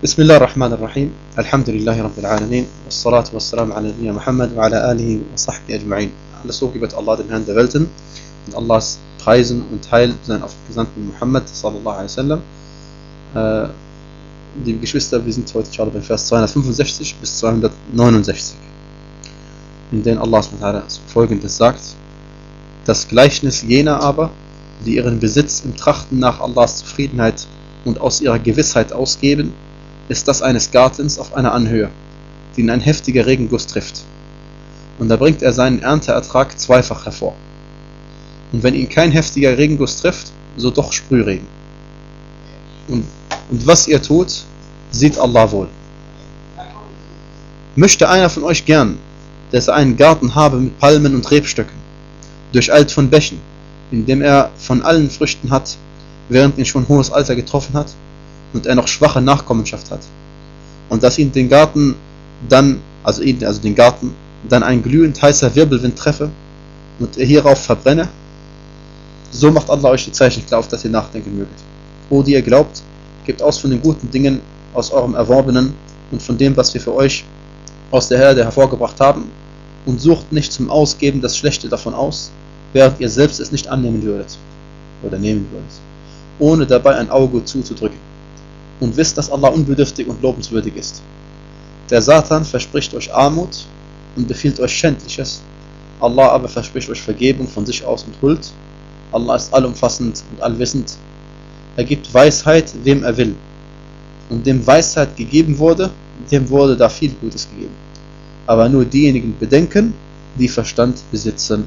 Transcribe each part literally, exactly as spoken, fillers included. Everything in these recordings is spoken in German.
بسم الله الرحمن الرحيم الحمد لله رب العالمين والصلاة والسلام على نبينا Muhammad وعلى آله وصحبه أجمعين. Alles so gebet Allah, den Herrn der Welten, und Allahs Preisen und Heil sein auf Gesandten Muhammad sallallahu alaihi wasallam. Äh, liebe Geschwister, wir sind heute inshallah bei Vers zweihundertfünfundsechzig bis zweihundertneunundsechzig, in denen Allah Folgendes sagt: Das Gleichnis jener aber, die ihren Besitz im Trachten nach Allahs Zufriedenheit und aus ihrer Gewissheit ausgeben, ist das eines Gartens auf einer Anhöhe, den ein heftiger Regenguss trifft. Und da bringt er seinen Ernteertrag zweifach hervor. Und wenn ihn kein heftiger Regenguss trifft, so doch Sprühregen. Und, und was ihr tut, sieht Allah wohl. Möchte einer von euch gern, dass er einen Garten habe mit Palmen und Rebstöcken, durcheilt von Bächen, in dem er von allen Früchten hat, während ihn schon hohes Alter getroffen hat und er noch schwache Nachkommenschaft hat, und dass ihn den Garten dann, also ihn, also den Garten, dann ein glühend heißer Wirbelwind treffe und er hierauf verbrenne, so macht Allah euch die Zeichen klar, auf dass ihr nachdenken möget. O, die ihr glaubt, gebt aus von den guten Dingen aus eurem Erworbenen und von dem, was wir für euch aus der Herde hervorgebracht haben, und sucht nicht zum Ausgeben das Schlechte davon aus, während ihr selbst es nicht annehmen würdet oder nehmen würdet, ohne dabei ein Auge zuzudrücken. Und wisst, dass Allah unbedürftig und lobenswürdig ist. Der Satan verspricht euch Armut und befiehlt euch Schändliches, Allah aber verspricht euch Vergebung von sich aus und Huld. Allah ist allumfassend und allwissend. Er gibt Weisheit, wem er will. Und dem Weisheit gegeben wurde, dem wurde da viel Gutes gegeben. Aber nur diejenigen bedenken, die Verstand besitzen.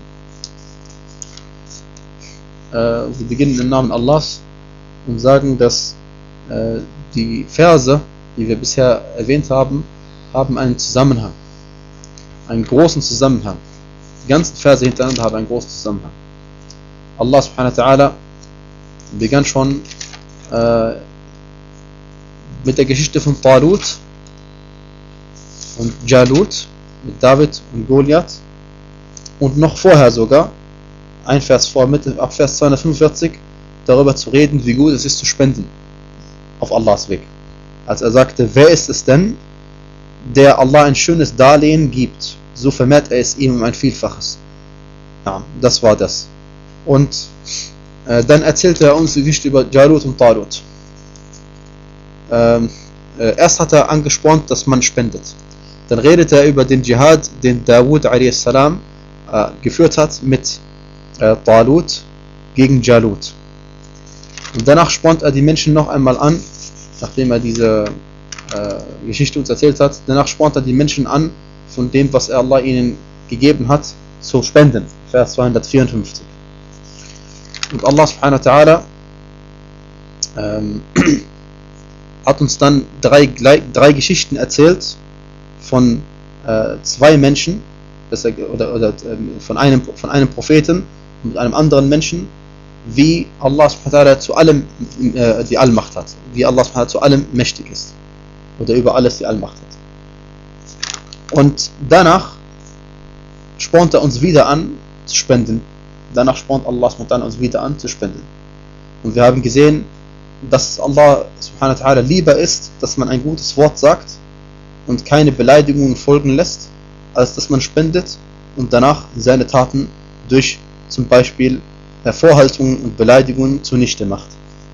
Äh, wir beginnen im Namen Allahs und sagen, dass äh, die Verse, die wir bisher erwähnt haben, haben einen Zusammenhang. Einen großen Zusammenhang. Die ganzen Verse hintereinander haben einen großen Zusammenhang. Allah subhanahu wa ta'ala begann schon äh, mit der Geschichte von Talut und Jalut, mit David und Goliath, und noch vorher sogar, ein Vers vor, Mitte, ab Vers zweihundertfünfundvierzig, darüber zu reden, wie gut es ist zu spenden auf Allahs Weg. Als er sagte, wer ist es denn, der Allah ein schönes Darlehen gibt, so vermehrt er es ihm um ein Vielfaches. Ja, das war das. Und äh, dann erzählte er uns die Geschichte über Jalut und Talut. Ähm, äh, erst hat er angespornt, dass man spendet. Dann redet er über den Dschihad, den Dawud a s. Äh, geführt hat mit äh, Talut gegen Jalut. Und danach spornt er die Menschen noch einmal an, nachdem er diese äh, Geschichte uns erzählt hat, danach spornt er die Menschen an, von dem, was er Allah ihnen gegeben hat, zu spenden. Vers zweihundertvierundfünfzig. Und Allah subhanahu wa ta'ala ähm, hat uns dann drei, drei Geschichten erzählt von äh, zwei Menschen, das er, oder, oder äh, von, einem, von einem Propheten und einem anderen Menschen, wie Allah subhanahu wa ta'ala zu allem äh, die Allmacht hat, wie Allah subhanahu wa ta'ala zu allem mächtig ist oder über alles die Allmacht hat. Und danach spornt er uns wieder an zu spenden. Danach spornt Allah subhanahu wa ta'ala uns wieder an zu spenden. Und wir haben gesehen, dass Allah subhanahu wa ta'ala lieber ist, dass man ein gutes Wort sagt und keine Beleidigungen folgen lässt, als dass man spendet und danach seine Taten durch zum Beispiel Vorhaltungen und Beleidigungen zunichte macht.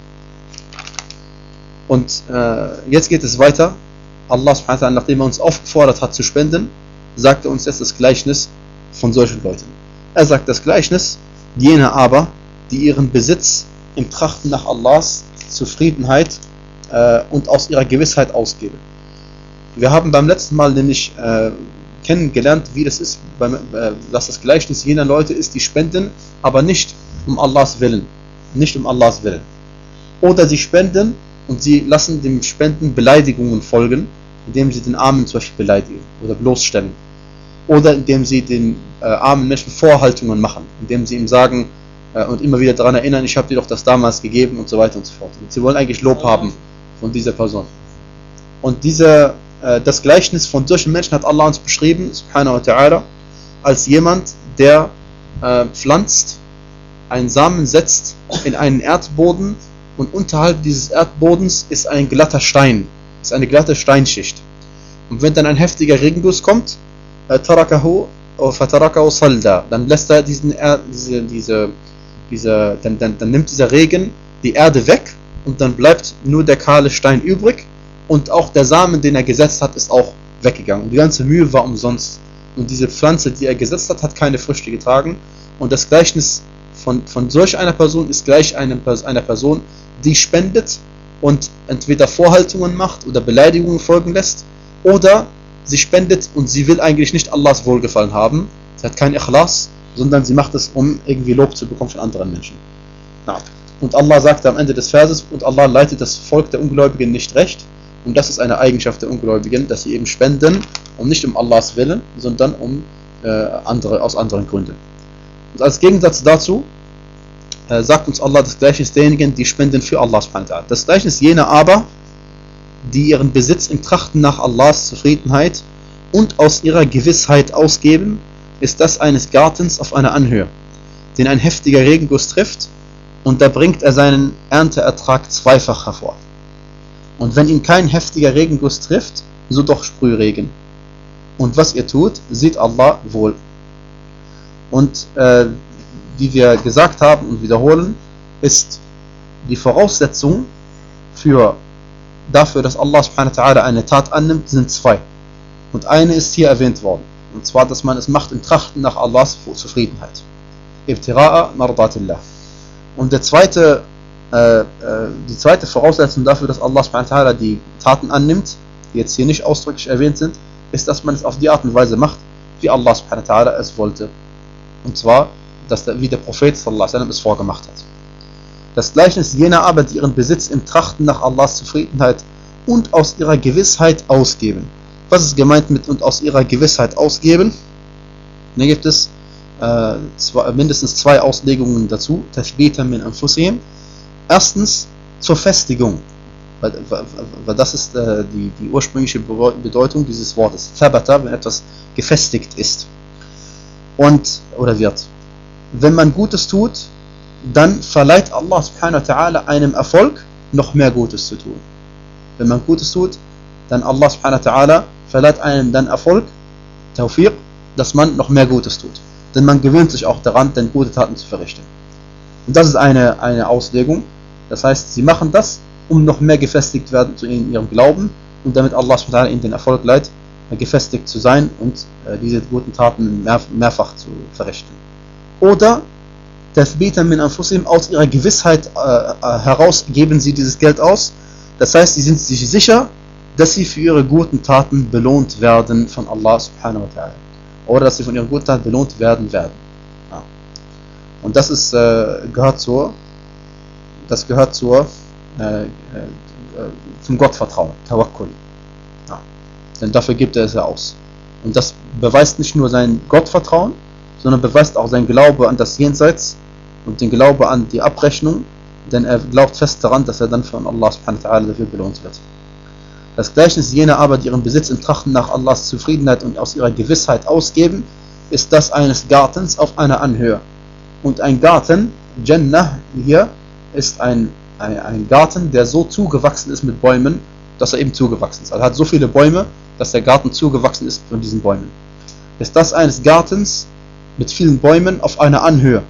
Und äh, jetzt geht es weiter. Allah subhanahu wa ta'ala, nachdem er uns aufgefordert hat zu spenden, sagt er uns jetzt das Gleichnis von solchen Leuten. Er sagt das Gleichnis jener aber, die ihren Besitz im Trachten nach Allahs Zufriedenheit äh, und aus ihrer Gewissheit ausgeben. Wir haben beim letzten Mal nämlich äh, kennengelernt, wie das ist, beim, äh, dass das Gleichnis jener Leute ist, die spenden, aber nicht um Allahs Willen. Nicht um Allahs Willen. Oder sie spenden und sie lassen dem Spenden Beleidigungen folgen, indem sie den Armen zum Beispiel beleidigen oder bloßstellen. Oder indem sie den äh, armen Menschen Vorhaltungen machen, indem sie ihm sagen äh, und immer wieder daran erinnern, ich habe dir doch das damals gegeben und so weiter und so fort. Und sie wollen eigentlich Lob haben von dieser Person. Und diese, äh, das Gleichnis von solchen Menschen hat Allah uns beschrieben, subhanahu wa ta'ala, als jemand, der äh, pflanzt, einen Samen setzt in einen Erdboden und unterhalb dieses Erdbodens ist ein glatter Stein. ist eine glatte Steinschicht. Und wenn dann ein heftiger Regenguss kommt, tarakahu fatarakahu salda, dann lässt er diesen er, diese diese diese dann, dann, dann nimmt dieser Regen die Erde weg und dann bleibt nur der kahle Stein übrig und auch der Samen, den er gesetzt hat, ist auch weggegangen. Und die ganze Mühe war umsonst. Und diese Pflanze, die er gesetzt hat, hat keine Früchte getragen. Und das Gleichnis von, von solch einer Person ist gleich einer, einer Person, die spendet und entweder Vorhaltungen macht oder Beleidigungen folgen lässt, oder sie spendet und sie will eigentlich nicht Allahs Wohlgefallen haben. Sie hat kein Ikhlas, sondern sie macht es, um irgendwie Lob zu bekommen von anderen Menschen. Ja. Und Allah sagt am Ende des Verses, und Allah leitet das Volk der Ungläubigen nicht recht. Und das ist eine Eigenschaft der Ungläubigen, dass sie eben spenden, und nicht um Allahs Willen, sondern um äh, andere, aus anderen Gründen. Und als Gegensatz dazu äh, sagt uns Allah, das Gleichnis derjenigen, die spenden für Allah subhanahu wa ta'ala. Das Gleichnis jener aber, die ihren Besitz im Trachten nach Allahs Zufriedenheit und aus ihrer Gewissheit ausgeben, ist das eines Gartens auf einer Anhöhe, den ein heftiger Regenguss trifft, und da bringt er seinen Ernteertrag zweifach hervor. Und wenn ihn kein heftiger Regenguss trifft, so doch Sprühregen. Und was ihr tut, sieht Allah wohl. Und äh, wie wir gesagt haben und wiederholen, ist die Voraussetzung für, dafür, dass Allah subhanahu wa ta'ala eine Tat annimmt, sind zwei. Und eine ist hier erwähnt worden. Und zwar, dass man es macht im Trachten nach Allahs Zufriedenheit. Ibtira'a mardatillah. Und der zweite Äh, äh, die zweite Voraussetzung dafür, dass Allah subhanahu wa ta'ala die Taten annimmt, die jetzt hier nicht ausdrücklich erwähnt sind, ist, dass man es auf die Art und Weise macht, wie Allah subhanahu wa ta'ala es wollte. Und zwar, dass der, wie der Prophet sallallahu alaihi wasallam es vorgemacht hat. Das Gleichnis jener aber, die ihren Besitz im Trachten nach Allahs Zufriedenheit und aus ihrer Gewissheit ausgeben. Was ist gemeint mit und aus ihrer Gewissheit ausgeben? Hier gibt es äh, zwei, mindestens zwei Auslegungen dazu. Tathbita min anfusihim. Erstens zur Festigung, weil, weil das ist äh, die, die ursprüngliche Bedeutung dieses Wortes. Thabata, wenn etwas gefestigt ist und oder wird. Wenn man Gutes tut, dann verleiht Allah subhanahu wa ta'ala einem Erfolg, noch mehr Gutes zu tun. Wenn man Gutes tut, dann Allah subhanahu wa ta'ala verleiht einem dann Erfolg, Tawfiq, dass man noch mehr Gutes tut. Denn man gewöhnt sich auch daran, denn gute Taten zu verrichten. Und das ist eine, eine Auslegung. Das heißt, sie machen das, um noch mehr gefestigt werden in ihrem Glauben und damit Allah subhanahu wa ta'ala ihnen den Erfolg leiht, gefestigt zu sein und äh, diese guten Taten mehr, mehrfach zu verrichten. Oder tathbita min anfusihim, aus ihrer Gewissheit äh, heraus geben sie dieses Geld aus. Das heißt, sie sind sich sicher, dass sie für ihre guten Taten belohnt werden von Allah subhanahu wa ta'ala. Oder dass sie von ihren guten Taten belohnt werden werden. Ja. Und das ist, äh, gehört zur, das gehört zur, äh, äh, zum Gottvertrauen, Tawakkul. Ja. Denn dafür gibt er es ja aus. Und das beweist nicht nur sein Gottvertrauen, sondern beweist auch sein Glaube an das Jenseits und den Glaube an die Abrechnung, denn er glaubt fest daran, dass er dann von Allah subhanahu wa ta'ala dafür belohnt wird. Das Gleichnis jener aber, die ihren Besitz im Trachten nach Allahs Zufriedenheit und aus ihrer Gewissheit ausgeben, ist das eines Gartens auf einer Anhöhe. Und ein Garten, Jannah hier, ist ein, ein, ein Garten, der so zugewachsen ist mit Bäumen, dass er eben zugewachsen ist. Also er hat so viele Bäume, dass der Garten zugewachsen ist von diesen Bäumen. Ist das eines Gartens mit vielen Bäumen auf einer Anhöhe.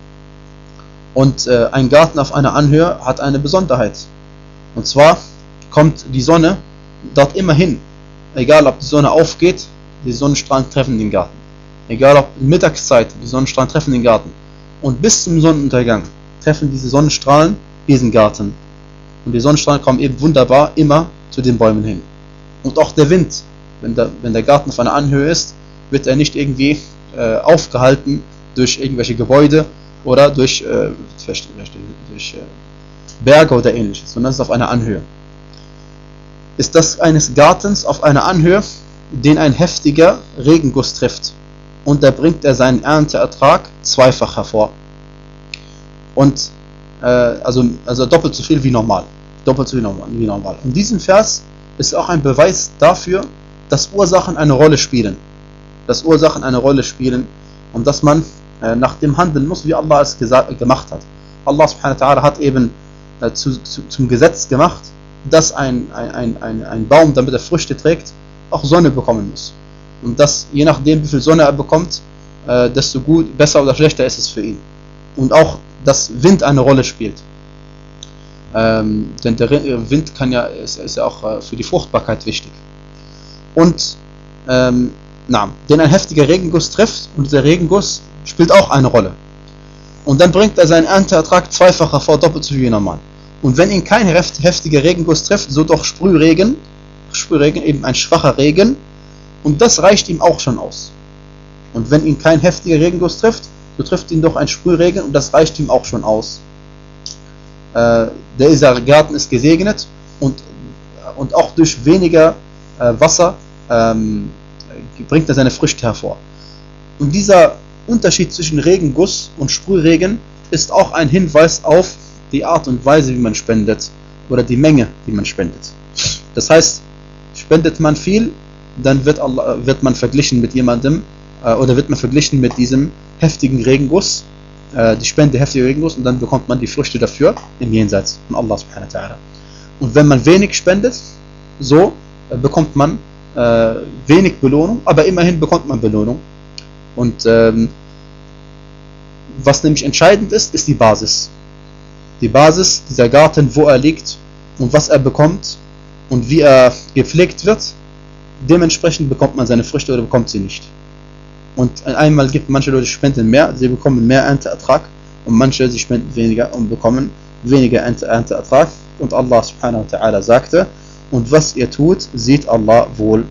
Und äh, ein Garten auf einer Anhöhe hat eine Besonderheit. Und zwar kommt die Sonne dort immer hin. Egal ob die Sonne aufgeht, die Sonnenstrahlen treffen den Garten. Egal ob in Mittagszeit, die Sonnenstrahlen treffen den Garten. Und bis zum Sonnenuntergang treffen diese Sonnenstrahlen diesen Garten. Und die Sonnenstrahlen kommen eben wunderbar immer zu den Bäumen hin. Und auch der Wind, wenn der, wenn der Garten auf einer Anhöhe ist, wird er nicht irgendwie äh, aufgehalten durch irgendwelche Gebäude oder durch, äh, durch, durch äh, Berge oder ähnliches, sondern es ist auf einer Anhöhe. Ist das eines Gartens auf einer Anhöhe, den ein heftiger Regenguss trifft, und da bringt er seinen Ernteertrag zweifach hervor. Und äh, also, also doppelt so viel wie normal. Doppelt so viel wie normal. Und diesen Vers ist auch ein Beweis dafür, dass Ursachen eine Rolle spielen. Dass Ursachen eine Rolle spielen und dass man äh, nach dem handeln muss, wie Allah es gemacht hat. Allah subhanahu wa ta'ala hat eben äh, zu, zu, zum Gesetz gemacht, dass ein, ein, ein, ein Baum, damit er Früchte trägt, auch Sonne bekommen muss. Und dass je nachdem, wie viel Sonne er bekommt, äh, desto gut, besser oder schlechter ist es für ihn. Und auch, dass Wind eine Rolle spielt. Ähm, denn der Wind kann ja, ist, ist ja auch äh, für die Fruchtbarkeit wichtig. Und ähm, na, den ein heftiger Regenguss trifft, und dieser Regenguss spielt auch eine Rolle. Und dann bringt er seinen Ernteertrag zweifach hervor, doppelt so wie normal. Und wenn ihn kein heftiger Regenguss trifft, so doch Sprühregen, Sprühregen, eben ein schwacher Regen, und das reicht ihm auch schon aus. Und wenn ihn kein heftiger Regenguss trifft, so trifft ihn doch ein Sprühregen, und das reicht ihm auch schon aus. Äh, dieser Garten ist gesegnet, und, und auch durch weniger äh, Wasser ähm, bringt er seine Früchte hervor. Und dieser Unterschied zwischen Regenguss und Sprühregen ist auch ein Hinweis auf die Art und Weise, wie man spendet, oder die Menge, die man spendet. Das heißt, spendet man viel, dann wird, Allah, wird man verglichen mit jemandem, äh, oder wird man verglichen mit diesem heftigen Regenguss, äh, die Spende heftiger Regenguss, und dann bekommt man die Früchte dafür im Jenseits von Allah subhanahu wa ta'ala. Und wenn man wenig spendet, so äh, bekommt man äh, wenig Belohnung, aber immerhin bekommt man Belohnung. Und ähm, was nämlich entscheidend ist, ist die Basis. Die Basis, dieser Garten, wo er liegt und was er bekommt und wie er gepflegt wird, dementsprechend bekommt man seine Früchte oder bekommt sie nicht. Und einmal gibt manche Leute spenden mehr, sie bekommen mehr Ernteertrag, und manche, sie spenden weniger und bekommen weniger Ernteertrag. Und Allah subhanahu wa ta'ala sagte, und was ihr tut, sieht Allah wohl.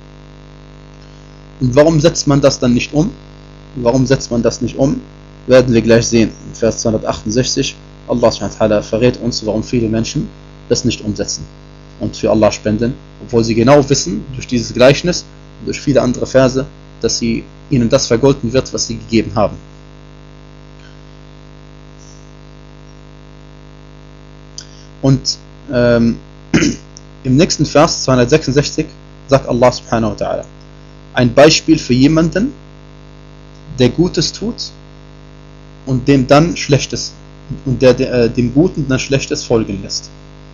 Und warum setzt man das dann nicht um? Warum setzt man das nicht um? Werden wir gleich sehen. In Vers zweihundertachtundsechzig, Allah subhanahu wa ta'ala verrät uns, warum viele Menschen das nicht umsetzen und für Allah spenden, obwohl sie genau wissen, durch dieses Gleichnis und durch viele andere Verse, dass sie ihnen das vergolten wird, was sie gegeben haben. Und ähm, im nächsten Vers zweihundertsechsundsechzig sagt Allah subhanahu wa ta'ala ein Beispiel für jemanden, der Gutes tut und dem dann Schlechtes und der, der äh, dem Guten dann Schlechtes folgen lässt.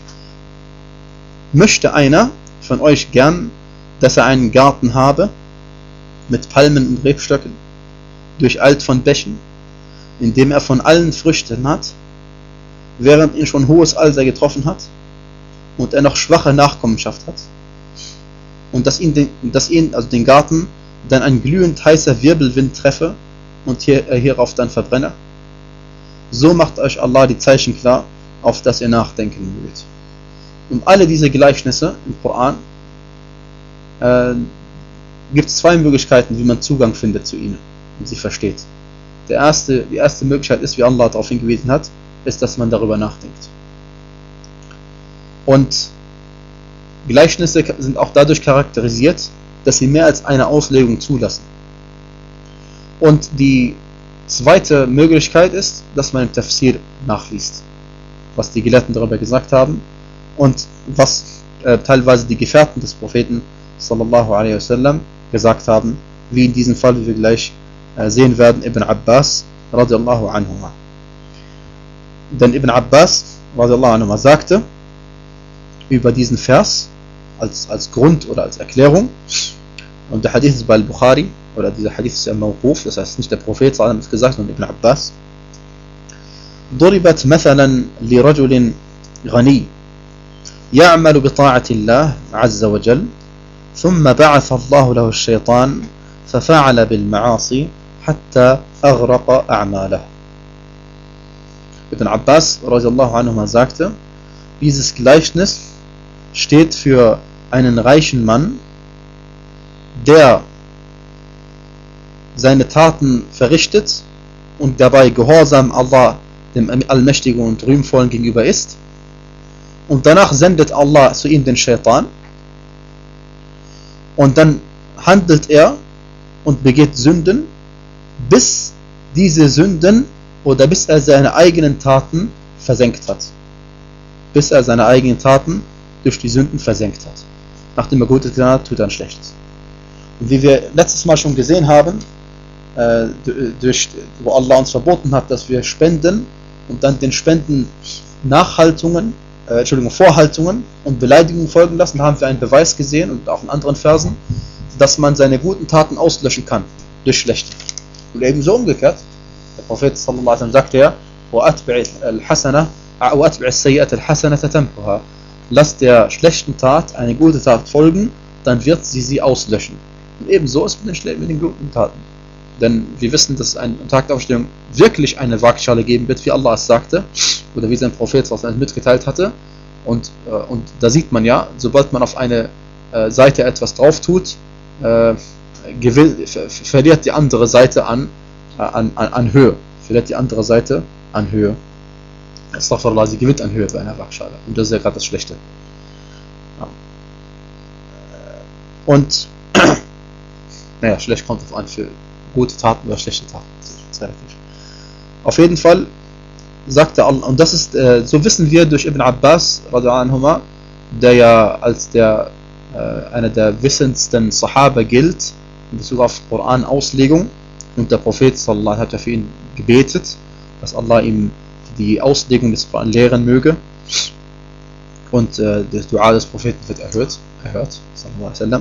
Möchte einer von euch gern, dass er einen Garten habe mit Palmen und Rebstöcken, durcheilt von Bächen, in dem er von allen Früchten hat, während ihn schon hohes Alter getroffen hat und er noch schwache Nachkommenschaft hat, und dass ihn, den, dass ihn also den Garten, dann ein glühend heißer Wirbelwind treffe und hier, äh, hierauf dann verbrenne? So macht euch Allah die Zeichen klar, auf das ihr nachdenken mögt. Und alle diese Gleichnisse im Koran äh, gibt es zwei Möglichkeiten, wie man Zugang findet zu ihnen und sie versteht. Der erste, die erste Möglichkeit ist, wie Allah darauf hingewiesen hat, ist, dass man darüber nachdenkt. Und Gleichnisse sind auch dadurch charakterisiert, dass sie mehr als eine Auslegung zulassen. Und die zweite Möglichkeit ist, dass man im Tafsir nachliest, was die Gelehrten darüber gesagt haben und was äh, teilweise die Gefährten des Propheten sallallahu alaihi wasallam gesagt haben, wie in diesem Fall, wie wir gleich äh, sehen werden, Ibn Abbas radiallahu anhuma. Denn Ibn Abbas radiallahu anhuma sagte über diesen Vers als, als Grund oder als Erklärung, und der Hadith ist bei Al-Bukhari, oder dieser Hadith ist ja Mawquf, das heißt nicht der Prophet sallallahu alaihi wasallam gesagt, sondern Ibn Abbas. ضربت مثلا لرجل غني يعمل بطاعة الله عز وجل ثم بعث الله له الشيطان ففعل بالمعاصي حتى أغرق أعماله. Ibn Abbas radiallahu anhu sagte, dieses Gleichnis steht für einen reichen Mann, der seine Taten verrichtet und dabei gehorsam Allah, dem Allmächtigen und Rühmvollen gegenüber ist, und danach sendet Allah zu ihm den Shaitan, und dann handelt er und begeht Sünden, bis diese Sünden oder bis er seine eigenen Taten versenkt hat. Bis er seine eigenen Taten durch die Sünden versenkt hat. Nachdem er Gutes getan hat, tut er ein Schlechtes. Und wie wir letztes Mal schon gesehen haben, äh, durch, wo Allah uns verboten hat, dass wir spenden und dann den Spenden Nachhaltungen äh, Entschuldigung, Vorhaltungen und Beleidigungen folgen lassen. Da haben wir einen Beweis gesehen und auch in anderen Versen, dass man seine guten Taten auslöschen kann durch schlechte. Und ebenso umgekehrt, der Prophet sallallahu alaihi wasallam sagte ja, وَأَتْبِعِ الْحَسَنَةَ وَأَتْبِعِ السَّيِّئَةَ الْحَسَنَةَ تَمْحُهَا. Lass der schlechten Tat eine gute Tat folgen, dann wird sie sie auslöschen. Und ebenso ist mit den, mit den guten Taten. Denn wir wissen, dass es an Tag der Auferstehung wirklich eine Waagschale geben wird, wie Allah es sagte, oder wie sein Prophet es mitgeteilt hatte. Und, äh, und da sieht man ja, sobald man auf eine äh, Seite etwas drauf tut, äh, gewil, ver, verliert die andere Seite an, äh, an, an, an Höhe. Verliert die andere Seite an Höhe. Astaghfirullah, sie gewinnt an Höhe bei einer Waagschale. Und das ist ja gerade das Schlechte. Ja. Und, naja, schlecht kommt auf an für gute Taten oder schlechte Taten. Das ist relativ. Auf jeden Fall sagte Allah, und das ist, äh, so wissen wir durch Ibn Abbas, anhuma, der ja als der, äh, einer der wissendsten Sahaba gilt, in Bezug auf Koran-Auslegung, und der Prophet sallallahu alaihi wasallam hat ja für ihn gebetet, dass Allah ihm die Auslegung des Koran lehren möge, und äh, das Dua des Propheten wird erhört, erhört sallallahu alaihi wasallam.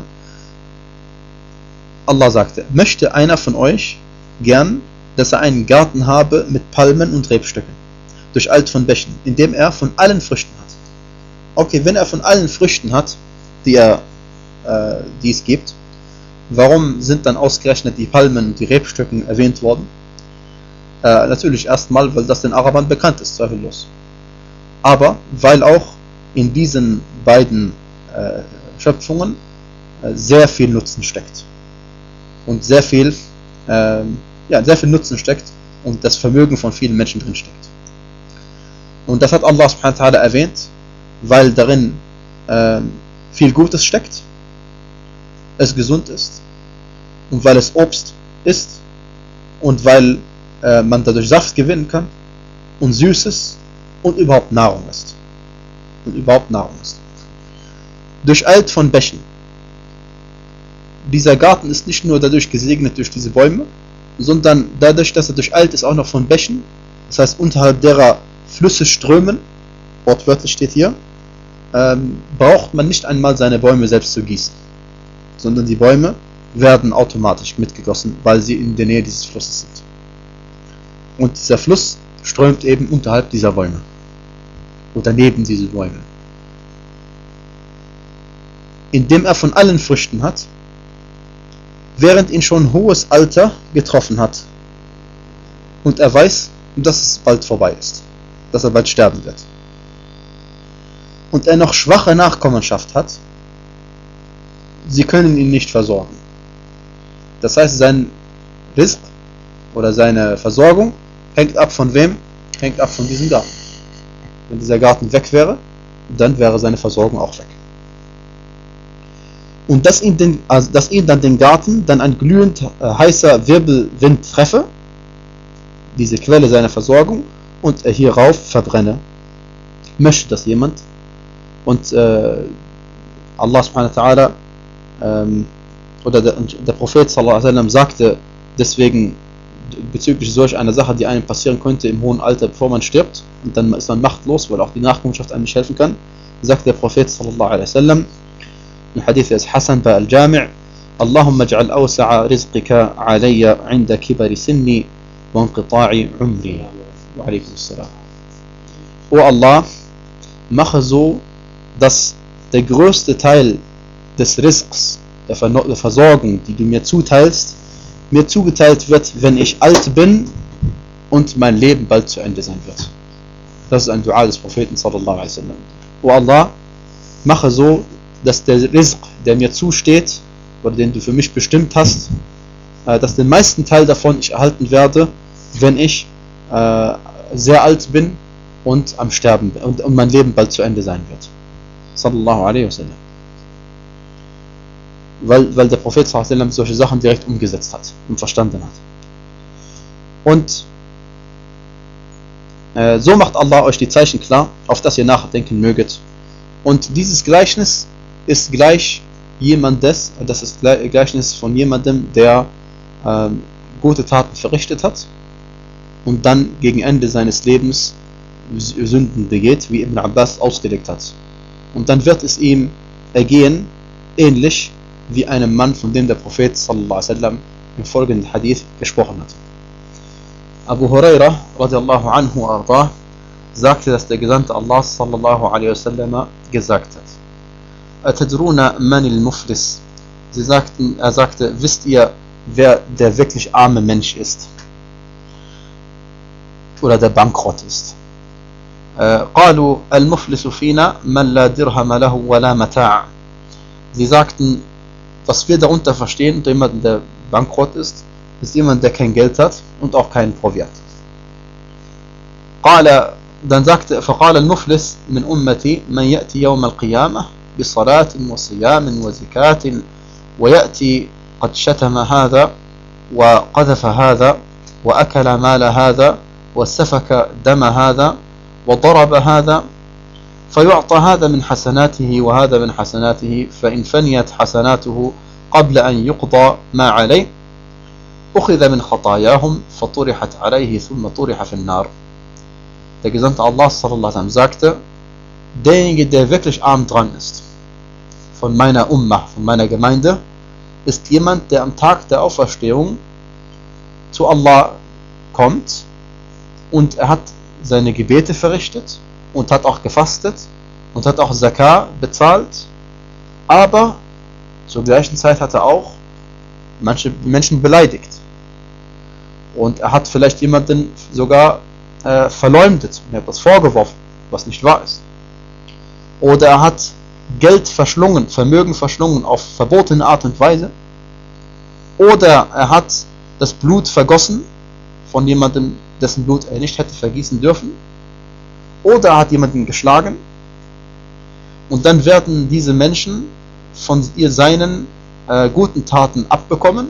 Allah sagte, möchte einer von euch gern, dass er einen Garten habe mit Palmen und Rebstöcken, durcheilt von Bächen, in dem er von allen Früchten hat. Okay, wenn er von allen Früchten hat, die, er, äh, die es gibt, warum sind dann ausgerechnet die Palmen und die Rebstöcken erwähnt worden? Äh, natürlich erstmal, weil das den Arabern bekannt ist, zweifellos. Aber weil auch in diesen beiden äh, Schöpfungen äh, sehr viel Nutzen steckt. Und sehr viel, äh, ja, sehr viel Nutzen steckt und das Vermögen von vielen Menschen drin steckt. Und das hat Allah subhanahu wa ta'ala erwähnt, weil darin äh, viel Gutes steckt, es gesund ist und weil es Obst ist und weil äh, man dadurch Saft gewinnen kann und Süßes und überhaupt Nahrung ist. Und überhaupt Nahrung ist. Durcheilt von Bächen. Dieser Garten ist nicht nur dadurch gesegnet durch diese Bäume, sondern dadurch, dass er durcheilt ist, auch noch von Bächen. Das heißt, unterhalb derer Flüsse strömen, wortwörtlich steht hier, ähm, braucht man nicht einmal seine Bäume selbst zu gießen, sondern die Bäume werden automatisch mitgegossen, weil sie in der Nähe dieses Flusses sind. Und dieser Fluss strömt eben unterhalb dieser Bäume oder neben diese Bäume. Indem er von allen Früchten hat, während ihn schon hohes Alter getroffen hat. Und er weiß, dass es bald vorbei ist, dass er bald sterben wird. Und er noch schwache Nachkommenschaft hat, sie können ihn nicht versorgen. Das heißt, sein Rizq oder seine Versorgung hängt ab von wem? Hängt ab von diesem Garten. Wenn dieser Garten weg wäre, dann wäre seine Versorgung auch weg. Und dass ihn, den, also dass ihn dann den Garten dann ein glühend äh, heißer Wirbelwind treffe, diese Quelle seiner Versorgung, und er hierauf verbrenne. Möchte das jemand? Und äh, Allah subhanahu wa ta'ala ähm, oder der, der Prophet sallallahu alaihi wasallam sagte deswegen bezüglich solch einer Sache, die einem passieren könnte im hohen Alter, bevor man stirbt, und dann ist man machtlos, weil auch die Nachkommenschaft einem nicht helfen kann, sagte der Prophet sallallahu alaihi wasallam, الحديث is Hassan bei Al-Jami' اللهم اجعل أوسع رزقك علي عند كبر سني وانقطاع عمري وعليكم السلام. O Allah, mache so, dass der größte Teil des Rizqs, der, Ver der Versorgung, die du mir zuteilst, mir zugeteilt wird, wenn ich alt bin und mein Leben bald zu Ende sein wird. Das ist ein Dua des Propheten sallallahu alaihi wasallam. O Allah, mache so, dass der Rizq, der mir zusteht, oder den du für mich bestimmt hast, äh, dass den meisten Teil davon ich erhalten werde, wenn ich äh, sehr alt bin und am Sterben bin und, und mein Leben bald zu Ende sein wird. Sallallahu alaihi wasallam. Weil, weil der Prophet sallallahu alaihi wasallam solche Sachen direkt umgesetzt hat und verstanden hat. Und äh, so macht Allah euch die Zeichen klar, auf das ihr nachdenken möget. Und dieses Gleichnis ist gleich jemandes, das ist Gleichnis von jemandem, der ähm, gute Taten verrichtet hat und dann gegen Ende seines Lebens Sünden begeht, wie Ibn Abbas ausgelegt hat. Und dann wird es ihm ergehen, ähnlich wie einem Mann, von dem der Prophet sallallahu alaihi wasallam im folgenden Hadith gesprochen hat. Abu Huraira radiallahu anhu arda sagte, dass der Gesandte Allah sallallahu alaihi wasallam gesagt hat: Atadruna man al-Muflis? Sie sagten, er sagte, wisst ihr, wer der wirklich arme Mensch ist? Oder der bankrott ist? قالوا المفلس فينا من لا درهم له ولا متاع. Sie sagten, was wir darunter verstehen, unter jemanden, der bankrott ist, ist jemand, der kein Geld hat und auch keinen Proviant. قال, dann sagte, فقال المفلس من أمتي من يأتي يوم القيامة بصلاة وصيام وزكاة ويأتي قد شتم هذا وقذف هذا وأكل مال هذا وسفك دم هذا وضرب هذا فيعطى هذا من حسناته وهذا من حسناته فإن فنيت حسناته قبل أن يقضى ما عليه أخذ من خطاياهم فطرحت عليه ثم طرح في النار. Der Gesandte Allah sallallahu alaihi wasallam sagte, derjenige, der wirklich arm dran ist, von meiner Ummah, von meiner Gemeinde, ist jemand, der am Tag der Auferstehung zu Allah kommt und er hat seine Gebete verrichtet und hat auch gefastet und hat auch Zakah bezahlt, aber zur gleichen Zeit hat er auch manche Menschen beleidigt und er hat vielleicht jemanden sogar äh, verleumdet und etwas vorgeworfen, was nicht wahr ist, oder er hat Geld verschlungen, Vermögen verschlungen auf verbotene Art und Weise, oder er hat das Blut vergossen von jemandem, dessen Blut er nicht hätte vergießen dürfen, oder er hat jemanden geschlagen, und dann werden diese Menschen von ihr seinen äh, guten Taten abbekommen,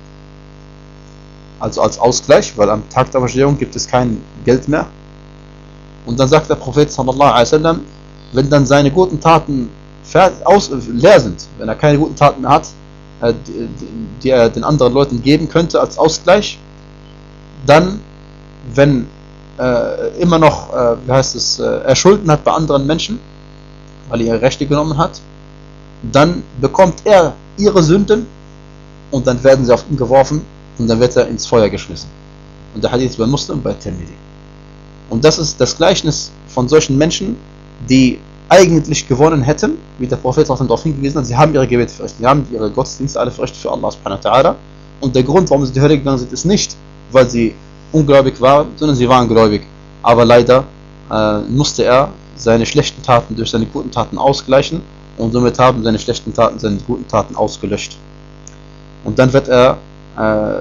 also als Ausgleich, weil am Tag der Auferstehung gibt es kein Geld mehr. Und dann sagt der Prophet sallallahu alaihi wasallam, wenn dann seine guten Taten aus, leer sind, wenn er keine guten Taten mehr hat, äh, die, die er den anderen Leuten geben könnte als Ausgleich, dann, wenn äh, immer noch, äh, wie heißt es, äh, er Schulden hat bei anderen Menschen, weil er ihre Rechte genommen hat, dann bekommt er ihre Sünden und dann werden sie auf ihn geworfen und dann wird er ins Feuer geschmissen. Und der Hadith bei Muslim, bei Tirmidhi. Und das ist das Gleichnis von solchen Menschen, die eigentlich gewonnen hätten, wie der Prophet darauf hingewiesen hat, sie haben ihre Gebete verrichtet, sie haben ihre Gottesdienste alle verrichtet für Allah subhanahu wa ta'ala. Und der Grund, warum sie in die Hölle gegangen sind, ist nicht, weil sie ungläubig waren, sondern sie waren gläubig. Aber leider äh, musste er seine schlechten Taten durch seine guten Taten ausgleichen und somit haben seine schlechten Taten seine guten Taten ausgelöscht. Und dann wird er, äh,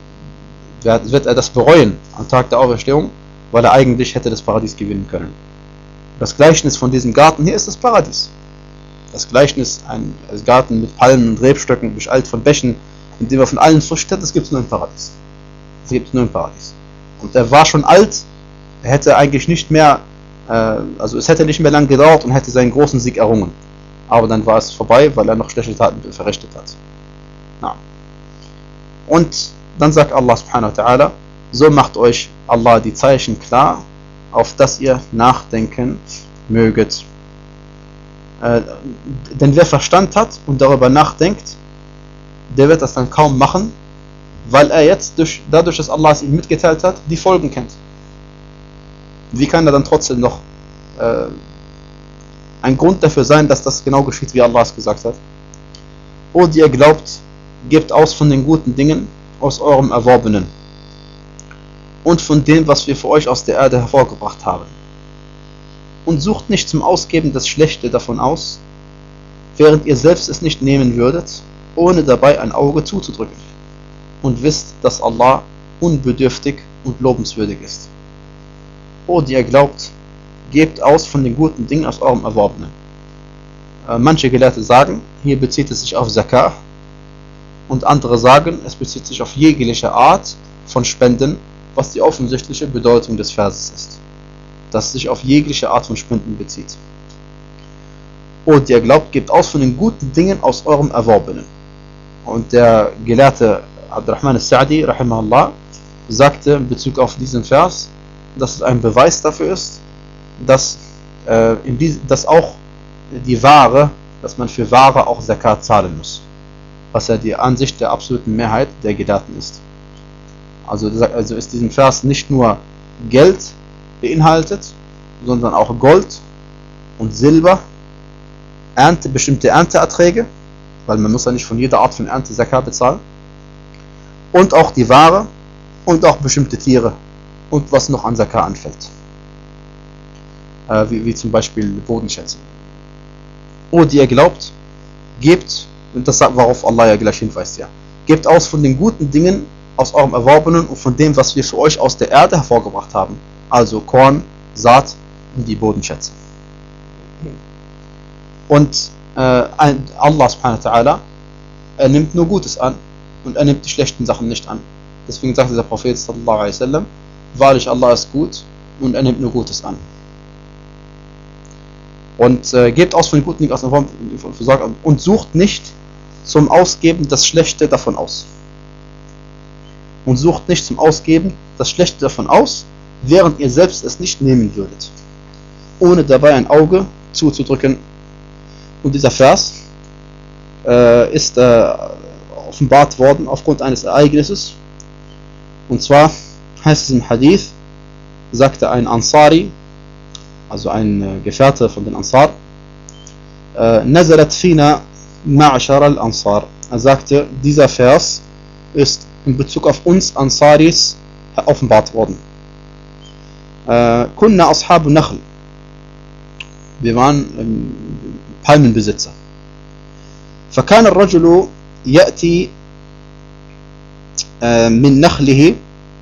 wird er das bereuen am Tag der Auferstehung, weil er eigentlich hätte das Paradies gewinnen können. Das Gleichnis von diesem Garten hier ist das Paradies. Das Gleichnis, ein Garten mit Palmen und Rebstöcken, beschallt von Bächen, in dem er von allen Früchten hat, das gibt es nur im Paradies. Das gibt es nur im Paradies. Und er war schon alt, er hätte eigentlich nicht mehr, äh, also es hätte nicht mehr lange gedauert und hätte seinen großen Sieg errungen. Aber dann war es vorbei, weil er noch schlechte Taten verrichtet hat. Ja. Und dann sagt Allah subhanahu wa ta'ala, so macht euch Allah die Zeichen klar, auf das ihr nachdenken möget. Äh, denn wer Verstand hat und darüber nachdenkt, der wird das dann kaum machen, weil er jetzt durch, dadurch, dass Allah es ihm mitgeteilt hat, die Folgen kennt. Wie kann er dann trotzdem noch äh, ein Grund dafür sein, dass das genau geschieht, wie Allah es gesagt hat? O, die ihr glaubt, gebt aus von den guten Dingen aus eurem Erworbenen und von dem, was wir für euch aus der Erde hervorgebracht haben. Und sucht nicht zum Ausgeben das Schlechte davon aus, während ihr selbst es nicht nehmen würdet, ohne dabei ein Auge zuzudrücken. Und wisst, dass Allah unbedürftig und lobenswürdig ist. O, die ihr glaubt, gebt aus von den guten Dingen aus eurem Erworbenen. Äh, manche Gelehrte sagen, hier bezieht es sich auf Zakah, und andere sagen, es bezieht sich auf jegliche Art von Spenden, was die offensichtliche Bedeutung des Verses ist. Dass es sich auf jegliche Art von Spenden bezieht. O, die ihr glaubt, gebt aus von den guten Dingen aus eurem Erworbenen. Und der Gelehrte Abdurrahman al-Sa'di, rahimahullah, sagte in Bezug auf diesen Vers, dass es ein Beweis dafür ist, dass, äh, in dies, dass auch die Ware, dass man für Ware auch Zakat zahlen muss. Was ja die Ansicht der absoluten Mehrheit der Gelehrten ist. Also, also ist diesen Vers nicht nur Geld beinhaltet, sondern auch Gold und Silber, Ernte, bestimmte Ernteerträge, weil man muss ja nicht von jeder Art von Ernte Zakat bezahlen, und auch die Ware und auch bestimmte Tiere und was noch an Zakat anfällt. Äh, wie, wie zum Beispiel Bodenschätze. O, die ihr glaubt, gebt, und das sagt, worauf Allah ja gleich hinweist, ja, gebt aus von den guten Dingen aus eurem Erworbenen und von dem, was wir für euch aus der Erde hervorgebracht haben. Also Korn, Saat und die Bodenschätze. Und äh, Allah subhanahu wa ta'ala, er nimmt nur Gutes an und er nimmt die schlechten Sachen nicht an. Deswegen sagte der Prophet sallallahu alaihi wasallam, wahrlich Allah ist gut und er nimmt nur Gutes an. Und äh, gebt aus von den guten Dingen aus der und sucht nicht zum Ausgeben das Schlechte davon aus. Und sucht nicht zum Ausgeben das Schlechte davon aus, während ihr selbst es nicht nehmen würdet, ohne dabei ein Auge zuzudrücken. Und dieser Vers äh, ist äh, offenbart worden aufgrund eines Ereignisses. Und zwar heißt es im Hadith, sagte ein Ansari, also ein äh, Gefährte von den Ansar, äh, Nazalat fina ma'ashara al-Ansar. Er sagte, dieser Vers ist in Bezug auf uns Ansaris offenbart worden. Kunna ashabu Nakhl. Wir waren ähm, Palmenbesitzer. فكان الرجل يأتي من نخله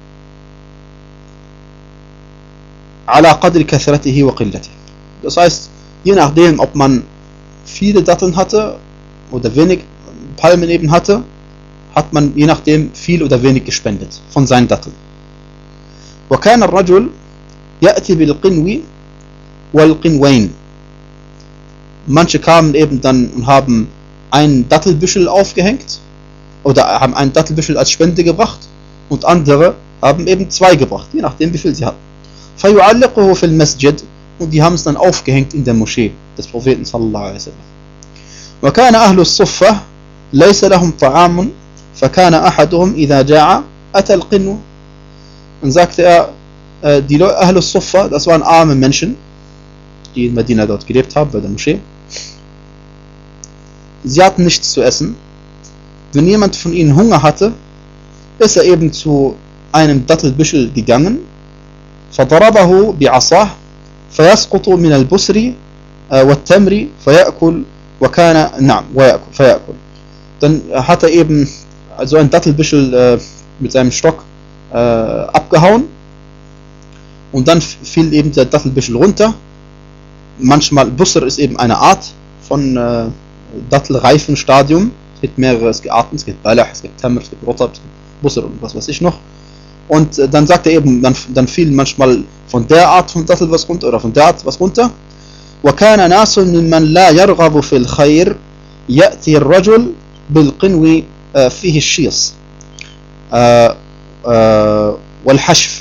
على قدر كثرته وقلته. Das heißt, je nachdem, ob man viele Datteln hatte oder wenig Palmen eben hatte, hat man je nachdem viel oder wenig gespendet von seinen Datteln. وكان الرجل يأتي بالقنو والقنوين. Manche kamen eben dann und haben ein Dattelbüschel aufgehängt oder haben ein Dattelbüschel als Spende gebracht und andere haben eben zwei gebracht, je nachdem wie viel sie hatten. فيعلقه في المسجد, und die haben es dann aufgehängt in der Moschee des Propheten sallallahu alaihi wasallam. وكان أهل الصفة ليس لهم طعام فكان أحدهم إذا جاع أتى القنو. Und sagte er, die Leute Ahl Suffa, das waren arme Menschen, die in Medina dort gelebt haben, bei der Moschee. Sie hatten nichts zu essen. Wenn jemand von ihnen Hunger hatte, ist er eben zu einem Dattelbüschel gegangen, فضربه بعصاه فيسقط من البسر والتمر فيأكل وكان نعم ويأكل فيأكل. Dann hat er eben also ein Dattelbüschel äh, mit seinem Stock äh, abgehauen und dann fiel eben der Dattelbüschel runter. Manchmal, Busr ist eben eine Art von äh, Dattelreifenstadium. Es gibt mehrere Arten, es gibt Balach, es gibt Tamr, es gibt Rotab, es gibt Busr und was weiß ich noch. Und äh, dann sagt er eben, dann, dann fiel manchmal von der Art von Dattel was runter oder von der Art was runter. وكان ناس ممن لا يرغب في الخير يأتي الرجل بالقنو فيه الشيص والحشف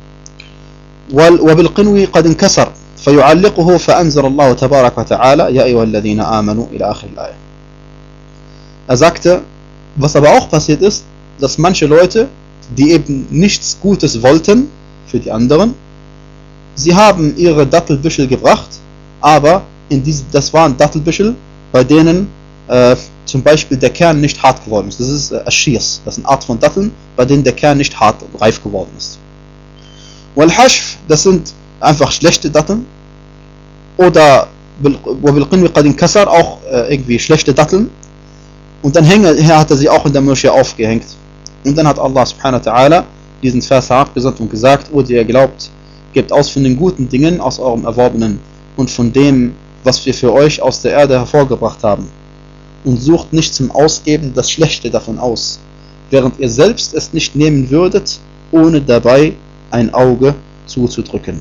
وبالقنو قد انكسر فيعلقه فأنزل الله تبارك وتعالى يا أيها الذين آمنوا إلى آخر الآية. Er sagte, was aber auch passiert ist, dass manche Leute, die eben nichts Gutes wollten für die anderen, sie haben ihre Dattelbüschel gebracht, aber in diese, das waren Dattelbüschel, bei denen äh, zum Beispiel der Kern nicht hart geworden ist. Das ist äh, Ashirs, das ist eine Art von Datteln, bei denen der Kern nicht hart und reif geworden ist. Wal-Hashf, das sind einfach schlechte Datteln, oder Wabil-Qinwi qad Kasar, auch äh, irgendwie schlechte Datteln, und dann hänge, hat er sie auch in der Moschee aufgehängt. Und dann hat Allah subhanahu wa ta'ala diesen Vers herabgesandt und gesagt, O die ihr glaubt, gebt aus von den guten Dingen aus eurem Erworbenen und von dem, was wir für euch aus der Erde hervorgebracht haben. Und sucht nicht zum Ausgeben das Schlechte davon aus, während ihr selbst es nicht nehmen würdet, ohne dabei ein Auge zuzudrücken.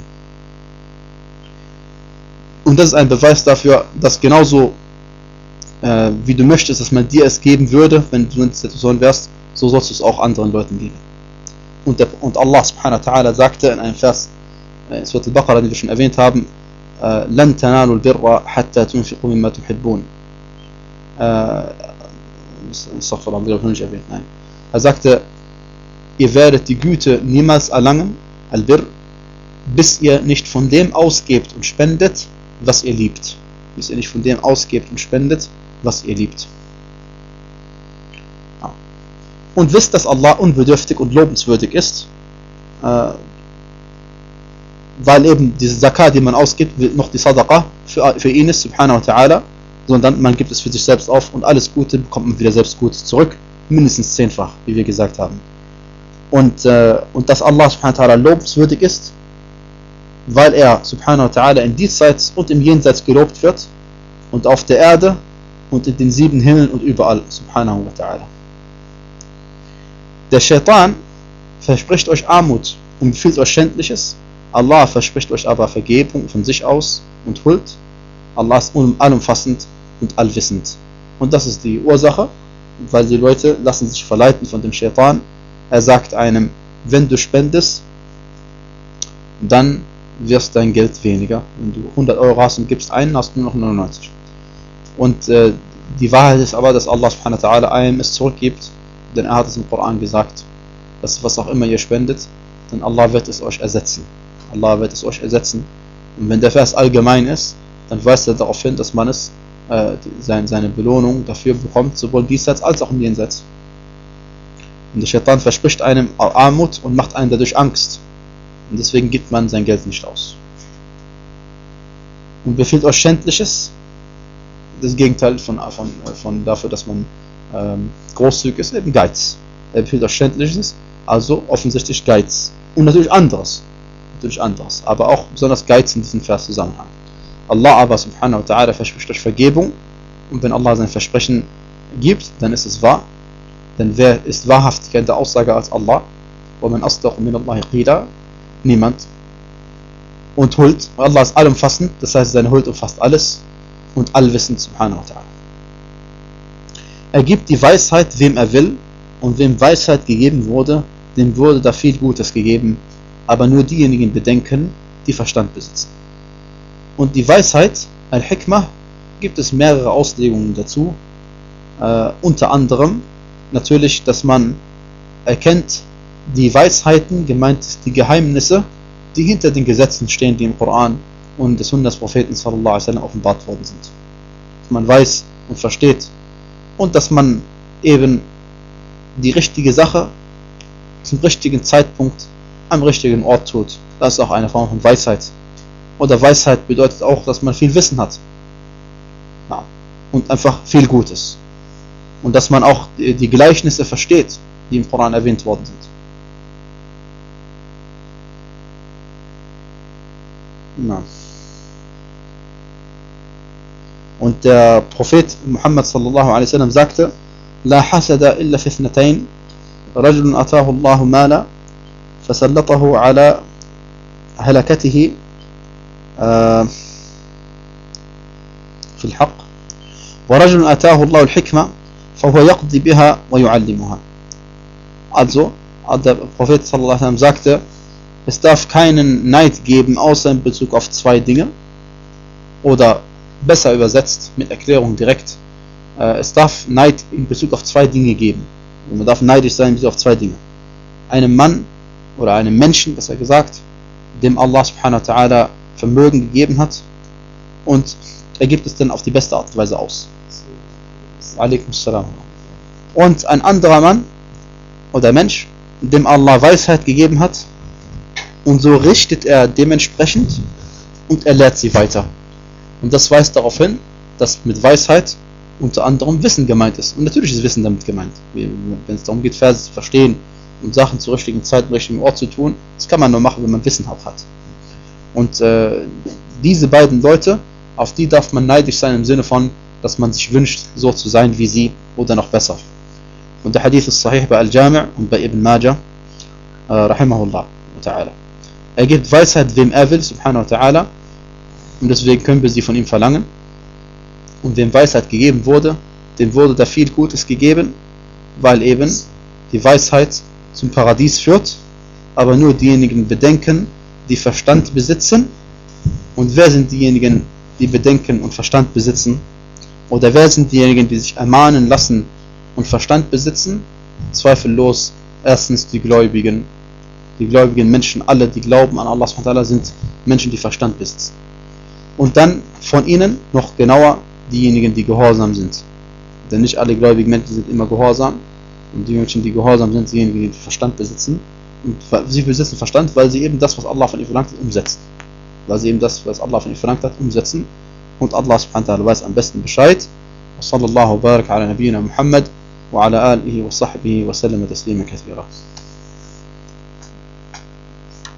Und das ist ein Beweis dafür, dass genauso äh, wie du möchtest, dass man dir es geben würde, wenn du in der Situation wärst, so sollst du es auch anderen Leuten geben. Und, der, und Allah subhanahu wa ta'ala sagte in einem Vers, in Surat al-Baqarah, den wir schon erwähnt haben, لن تنالوا البر حتى تنفقوا مما تحبون. Er sagte, ihr werdet die Güte niemals erlangen, Al-Bir, bis ihr nicht von dem ausgebt und spendet, was ihr liebt. Bis ihr nicht von dem ausgebt und spendet, was ihr liebt. Und wisst, dass Allah unbedürftig und lobenswürdig ist, äh, weil eben diese Zakat, die man ausgibt, noch die Sadaqa für, für ihn ist, subhanahu wa ta'ala, sondern man gibt es für sich selbst auf und alles Gute bekommt man wieder selbst Gutes zurück, mindestens zehnfach, wie wir gesagt haben. Und, äh, und dass Allah subhanahu wa ta'ala lobenswürdig ist, weil er subhanahu wa ta'ala in diesseits und im Jenseits gelobt wird und auf der Erde und in den sieben Himmeln und überall, subhanahu wa ta'ala. Der Shaitan verspricht euch Armut und befiehlt euch Schändliches, Allah verspricht euch aber Vergebung von sich aus und Huld. Allah ist allumfassend und allwissend. Und das ist die Ursache, weil die Leute lassen sich verleiten von dem Shaitan. Er sagt einem, wenn du spendest, dann wirst dein Geld weniger. Wenn du hundert Euro hast und gibst einen, hast du nur noch neunundneunzig. Und äh, die Wahrheit ist aber, dass Allah subhanahu wa ta'ala einem es zurückgibt, denn er hat es im Koran gesagt, dass was auch immer ihr spendet, dann Allah wird es euch ersetzen. Allah wird es euch ersetzen. Und wenn der Vers allgemein ist, dann weist er darauf hin, dass man es, äh, seine, seine Belohnung dafür bekommt, sowohl diesseits als auch im Jenseits. Und der Shaitan verspricht einem Armut und macht einem dadurch Angst. Und deswegen gibt man sein Geld nicht aus. Und befiehlt euch Schändliches, das Gegenteil von, von, von dafür, dass man ähm, großzügig ist, eben Geiz. Er befiehlt euch Schändliches, also offensichtlich Geiz. Und natürlich anderes. Natürlich anderes, aber auch besonders Geiz in diesem Vers Zusammenhang. Allah aber subhanahu wa ta'ala verspricht euch Vergebung, und wenn Allah sein Versprechen gibt, dann ist es wahr. Denn wer ist wahrhaftiger in der Aussage als Allah? وَمَنْ أَصْدَقُ مِنَ اللَّهِ قِيلًا? Niemand. Und Huld, Allah ist allumfassend, das heißt seine Huld umfasst alles und allwissend subhanahu wa ta'ala. Er gibt die Weisheit, wem er will, und wem Weisheit gegeben wurde, dem wurde da viel Gutes gegeben, aber nur diejenigen bedenken, die Verstand besitzen. Und die Weisheit, Al-Hikmah, gibt es mehrere Auslegungen dazu, äh, unter anderem natürlich, dass man erkennt, die Weisheiten, gemeint ist die Geheimnisse, die hinter den Gesetzen stehen, die im Koran und des Sunnas Propheten sallallahu alaihi wasallam offenbart worden sind. Dass man weiß und versteht und dass man eben die richtige Sache zum richtigen Zeitpunkt am richtigen Ort tut. Das ist auch eine Form von Weisheit. Oder Weisheit bedeutet auch, dass man viel Wissen hat. Ja. Und einfach viel Gutes. Und dass man auch die Gleichnisse versteht, die im Koran erwähnt worden sind. Ja. Und der Prophet Muhammad sallallahu alaihi wasallam sagte: La hasada illa fi ithnatayn, rajulun atahu Allahu mala fasallatahu ala halakatihi في الحق ورجل آتاه الله الحكمة فهو يقضي بها ويعلمها. Also, der Prophet sallallahu alaihi wasallam sagte, es darf keinen Neid geben, außer in Bezug auf zwei Dinge, oder besser übersetzt mit Erklärung direkt, es darf Neid in Bezug auf zwei Dinge geben. Und man darf neidisch sein in Bezug auf zwei Dinge. Einem Mann oder einem Menschen, besser gesagt, dem Allah subhanahu wa ta'ala Vermögen gegeben hat, und er gibt es dann auf die beste Art und Weise aus. Alaikum salam. Und ein anderer Mann oder Mensch, dem Allah Weisheit gegeben hat, und so richtet er dementsprechend und er lehrt sie weiter. Und das weist darauf hin, dass mit Weisheit unter anderem Wissen gemeint ist. Und natürlich ist Wissen damit gemeint. Wenn es darum geht, Verse zu verstehen und Sachen zur richtigen Zeit und richtigen Ort zu tun, das kann man nur machen, wenn man Wissen auch hat. Und äh, diese beiden Leute, auf die darf man neidisch sein im Sinne von, dass man sich wünscht, so zu sein wie sie oder noch besser. Und der Hadith ist sahih bei Al-Jami' und bei Ibn Majah, äh, rahimahullah ta'ala. Er gibt Weisheit, wem er will, subhanahu wa ta'ala, und deswegen können wir sie von ihm verlangen. Und wem Weisheit gegeben wurde, dem wurde da viel Gutes gegeben, weil eben die Weisheit zum Paradies führt, aber nur diejenigen bedenken, die Verstand besitzen Und wer sind diejenigen, die Bedenken und Verstand besitzen? Oder wer sind diejenigen, die sich ermahnen lassen und Verstand besitzen? Zweifellos erstens die Gläubigen. Die gläubigen Menschen, alle, die glauben an Allah subhanahu wa ta'ala, sind Menschen, die Verstand besitzen. Und dann von ihnen noch genauer diejenigen, die gehorsam sind. Denn nicht alle gläubigen Menschen sind immer gehorsam. Und die Menschen, die gehorsam sind, diejenigen, die Verstand besitzen. Und sie besitzen Verstand, weil sie eben das, was Allah von ihnen verlangt hat, umsetzen. Weil sie eben das, was Allah von ihnen verlangt hat, umsetzen. Und Allah subhanahu wa ta'ala weiß am besten Bescheid. Wa sallallahu barak ala nabiyyina Muhammad wa ala alihi wa sahbihi wa sallam taslima kathira.